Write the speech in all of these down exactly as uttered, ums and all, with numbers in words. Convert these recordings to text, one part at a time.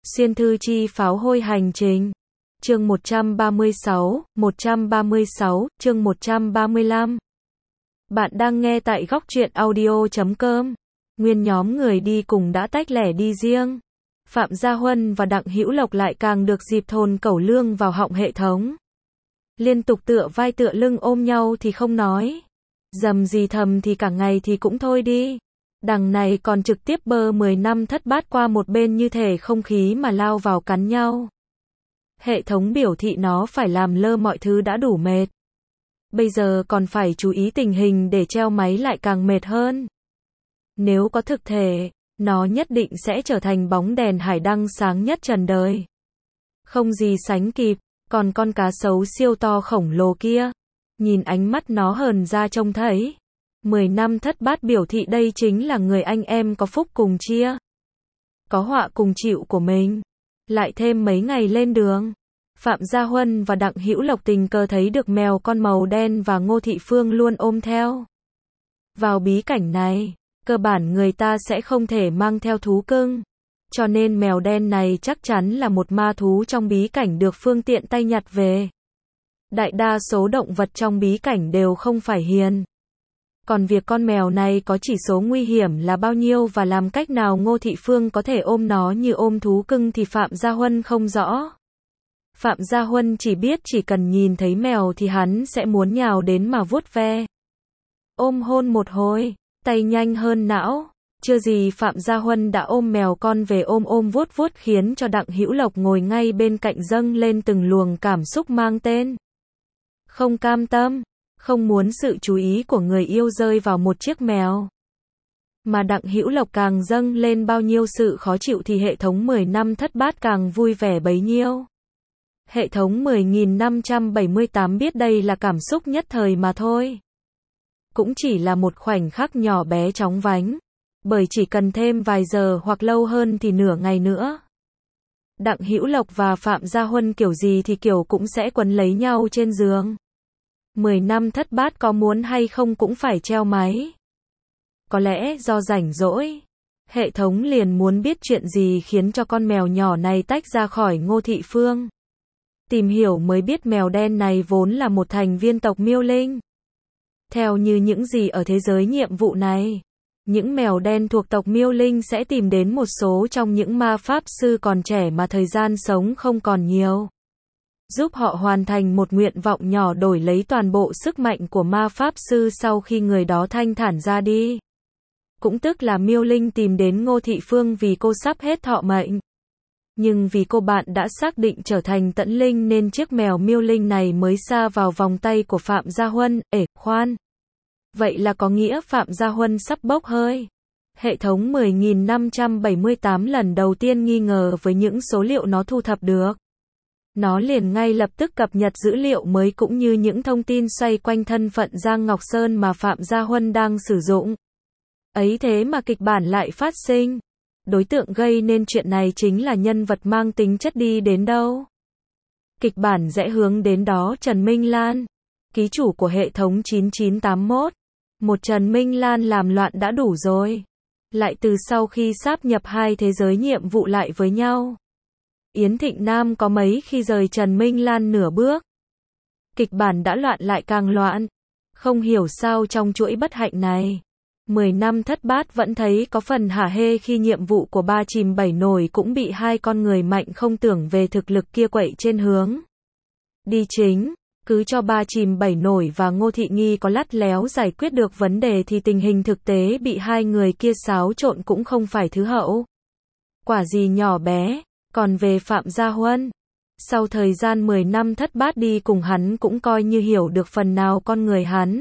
Xuyên thư chi pháo hôi hành trình. Chương một trăm ba mươi sáu, một trăm ba mươi sáu, chương một trăm ba mươi lăm. Bạn đang nghe tại góc truyện audio chấm com. Nguyên nhóm người đi cùng đã tách lẻ đi riêng. Phạm Gia Huân và Đặng Hữu Lộc lại càng được dịp thồn cẩu lương vào họng hệ thống. Liên tục tựa vai tựa lưng ôm nhau thì không nói. Dầm gì thầm thì cả ngày thì cũng thôi đi. Đằng này còn trực tiếp bơ mười năm thất bát qua một bên như thể không khí mà lao vào cắn nhau. Hệ thống biểu thị nó phải làm lơ mọi thứ đã đủ mệt. Bây giờ còn phải chú ý tình hình để treo máy lại càng mệt hơn. Nếu có thực thể, nó nhất định sẽ trở thành bóng đèn hải đăng sáng nhất trần đời. Không gì sánh kịp, còn con cá sấu siêu to khổng lồ kia. Nhìn ánh mắt nó hờn ra trông thấy. Mười năm thất bát biểu thị đây chính là người anh em có phúc cùng chia. Có họa cùng chịu của mình. Lại thêm mấy ngày lên đường. Phạm Gia Huân và Đặng Hữu Lộc tình cờ thấy được mèo con màu đen và Ngô Thị Phương luôn ôm theo. Vào bí cảnh này, cơ bản người ta sẽ không thể mang theo thú cưng. Cho nên mèo đen này chắc chắn là một ma thú trong bí cảnh được phương tiện tay nhặt về. Đại đa số động vật trong bí cảnh đều không phải hiền. Còn việc con mèo này có chỉ số nguy hiểm là bao nhiêu và làm cách nào Ngô Thị Phương có thể ôm nó như ôm thú cưng thì Phạm Gia Huân không rõ. Phạm Gia Huân chỉ biết chỉ cần nhìn thấy mèo thì hắn sẽ muốn nhào đến mà vuốt ve. Ôm hôn một hồi, tay nhanh hơn não. Chưa gì Phạm Gia Huân đã ôm mèo con về ôm ôm vuốt vuốt khiến cho Đặng Hữu Lộc ngồi ngay bên cạnh dâng lên từng luồng cảm xúc mang tên. Không cam tâm. Không muốn sự chú ý của người yêu rơi vào một chiếc mèo. Mà Đặng Hữu Lộc càng dâng lên bao nhiêu sự khó chịu thì hệ thống mười năm thất bát càng vui vẻ bấy nhiêu. Hệ thống mười nghìn năm trăm bảy mươi tám biết đây là cảm xúc nhất thời mà thôi. Cũng chỉ là một khoảnh khắc nhỏ bé chóng vánh. Bởi chỉ cần thêm vài giờ hoặc lâu hơn thì nửa ngày nữa. Đặng Hữu Lộc và Phạm Gia Huân kiểu gì thì kiểu cũng sẽ quấn lấy nhau trên giường. Mười năm thất bát có muốn hay không cũng phải treo máy. Có lẽ do rảnh rỗi, hệ thống liền muốn biết chuyện gì khiến cho con mèo nhỏ này tách ra khỏi Ngô Thị Phương. Tìm hiểu mới biết mèo đen này vốn là một thành viên tộc Miêu Linh. Theo như những gì ở thế giới nhiệm vụ này, những mèo đen thuộc tộc Miêu Linh sẽ tìm đến một số trong những ma pháp sư còn trẻ mà thời gian sống không còn nhiều. Giúp họ hoàn thành một nguyện vọng nhỏ đổi lấy toàn bộ sức mạnh của ma pháp sư sau khi người đó thanh thản ra đi. Cũng tức là Miêu Linh tìm đến Ngô Thị Phương vì cô sắp hết thọ mệnh. Nhưng vì cô bạn đã xác định trở thành tẫn linh nên chiếc mèo Miêu Linh này mới sa vào vòng tay của Phạm Gia Huân. Ể, khoan. Vậy là có nghĩa Phạm Gia Huân sắp bốc hơi. Hệ thống mười nghìn năm trăm bảy mươi tám lần đầu tiên nghi ngờ với những số liệu nó thu thập được. Nó liền ngay lập tức cập nhật dữ liệu mới cũng như những thông tin xoay quanh thân phận Giang Ngọc Sơn mà Phạm Gia Huân đang sử dụng. Ấy thế mà kịch bản lại phát sinh. Đối tượng gây nên chuyện này chính là nhân vật mang tính chất đi đến đâu. Kịch bản rẽ hướng đến đó Trần Minh Lan, ký chủ của hệ thống chín chín tám mốt. Một Trần Minh Lan làm loạn đã đủ rồi. Lại từ sau khi sáp nhập hai thế giới nhiệm vụ lại với nhau. Yến Thịnh Nam có mấy khi rời Trần Minh Lan nửa bước. Kịch bản đã loạn lại càng loạn. Không hiểu sao trong chuỗi bất hạnh này. Mười năm thất bát vẫn thấy có phần hả hê khi nhiệm vụ của ba chìm bảy nổi cũng bị hai con người mạnh không tưởng về thực lực kia quậy trên hướng. Đi chính, cứ cho ba chìm bảy nổi và Ngô Thị Nghi có lắt léo giải quyết được vấn đề thì tình hình thực tế bị hai người kia xáo trộn cũng không phải thứ hậu. Quả gì nhỏ bé. Còn về Phạm Gia Huân, sau thời gian mười năm thất bát đi cùng hắn cũng coi như hiểu được phần nào con người hắn.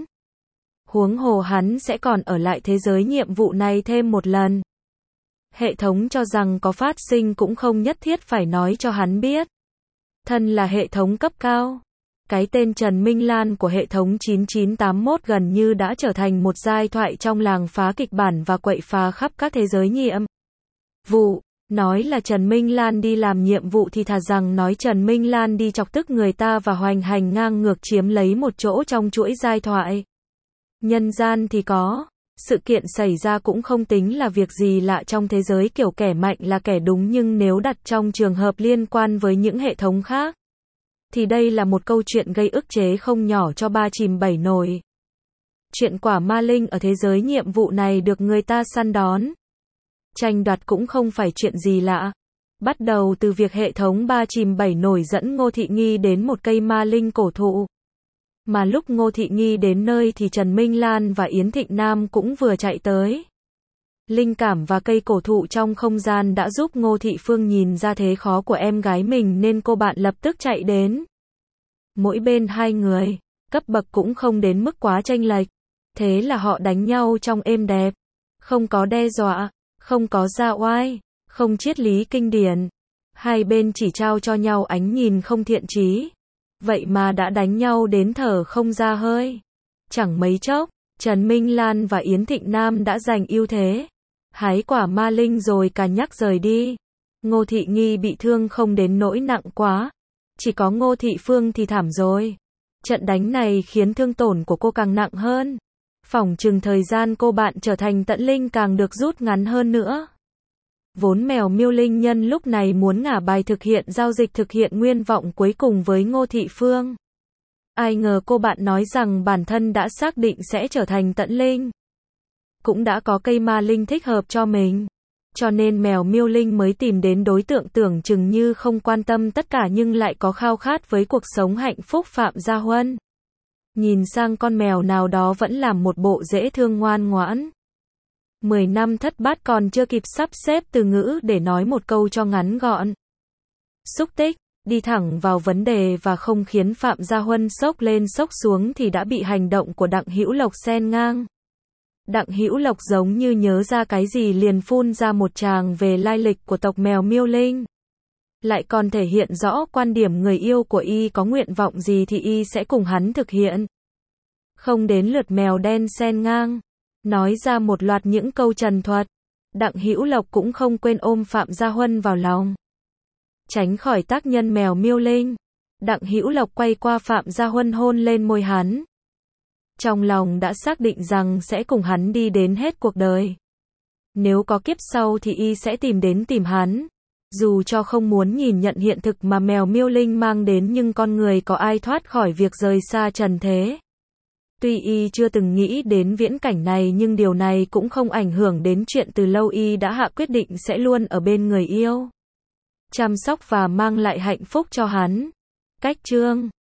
Huống hồ hắn sẽ còn ở lại thế giới nhiệm vụ này thêm một lần. Hệ thống cho rằng có phát sinh cũng không nhất thiết phải nói cho hắn biết. Thân là hệ thống cấp cao. Cái tên Trần Minh Lan của hệ thống chín chín tám mốt gần như đã trở thành một giai thoại trong làng phá kịch bản và quậy phá khắp các thế giới nhiệm vụ. Nói là Trần Minh Lan đi làm nhiệm vụ thì thà rằng nói Trần Minh Lan đi chọc tức người ta và hoành hành ngang ngược chiếm lấy một chỗ trong chuỗi giai thoại. Nhân gian thì có Sự kiện xảy ra cũng không tính là việc gì lạ trong thế giới kiểu kẻ mạnh là kẻ đúng, nhưng nếu đặt trong trường hợp liên quan với những hệ thống khác, thì đây là một câu chuyện gây ức chế không nhỏ cho ba chìm bảy nổi. Chuyện quả ma linh ở thế giới nhiệm vụ này được người ta săn đón, tranh đoạt cũng không phải chuyện gì lạ. Bắt đầu từ việc hệ thống ba chìm bảy nổi dẫn Ngô Thị Nghi đến một cây ma linh cổ thụ. Mà lúc Ngô Thị Nghi đến nơi thì Trần Minh Lan và Yến Thịnh Nam cũng vừa chạy tới. Linh cảm và cây cổ thụ trong không gian đã giúp Ngô Thị Phương nhìn ra thế khó của em gái mình nên cô bạn lập tức chạy đến. Mỗi bên hai người, cấp bậc cũng không đến mức quá chênh lệch. Thế là họ đánh nhau trong êm đẹp. Không có đe dọa, không có ra oai, không triết lý kinh điển. Hai bên chỉ trao cho nhau ánh nhìn không thiện chí. Vậy mà đã đánh nhau đến thở không ra hơi. Chẳng mấy chốc, Trần Minh Lan và Yến Thịnh Nam đã giành ưu thế. Hái quả ma linh rồi cả nhắc rời đi. Ngô Thị Nghi bị thương không đến nỗi nặng quá. Chỉ có Ngô Thị Phương thì thảm rồi. Trận đánh này khiến thương tổn của cô càng nặng hơn. Phỏng chừng thời gian cô bạn trở thành tận linh càng được rút ngắn hơn nữa. Vốn mèo miêu linh nhân lúc này muốn ngả bài thực hiện giao dịch thực hiện nguyên vọng cuối cùng với Ngô Thị Phương. Ai ngờ cô bạn nói rằng bản thân đã xác định sẽ trở thành tận linh. Cũng đã có cây ma linh thích hợp cho mình. Cho nên mèo miêu linh mới tìm đến đối tượng tưởng chừng như không quan tâm tất cả nhưng lại có khao khát với cuộc sống hạnh phúc Phạm Gia Huân. Nhìn sang con mèo nào đó vẫn làm một bộ dễ thương ngoan ngoãn. Mười năm thất bát còn chưa kịp sắp xếp từ ngữ để nói một câu cho ngắn gọn. Xúc tích, đi thẳng vào vấn đề và không khiến Phạm Gia Huân sốc lên sốc xuống thì đã bị hành động của Đặng Hữu Lộc xen ngang. Đặng Hữu Lộc giống như nhớ ra cái gì liền phun ra một tràng về lai lịch của tộc mèo miêu linh. Lại còn thể hiện rõ quan điểm người yêu của y có nguyện vọng gì thì y sẽ cùng hắn thực hiện. Không đến lượt mèo đen xen ngang. Nói ra một loạt những câu trần thuật. Đặng Hữu Lộc cũng không quên ôm Phạm Gia Huân vào lòng. Tránh khỏi tác nhân mèo miêu linh. Đặng Hữu Lộc quay qua Phạm Gia Huân hôn lên môi hắn. Trong lòng đã xác định rằng sẽ cùng hắn đi đến hết cuộc đời. Nếu có kiếp sau thì y sẽ tìm đến tìm hắn. Dù cho không muốn nhìn nhận hiện thực mà mèo miêu linh mang đến nhưng con người có ai thoát khỏi việc rời xa trần thế. Tuy y chưa từng nghĩ đến viễn cảnh này nhưng điều này cũng không ảnh hưởng đến chuyện từ lâu y đã hạ quyết định sẽ luôn ở bên người yêu. Chăm sóc và mang lại hạnh phúc cho hắn. Cách chương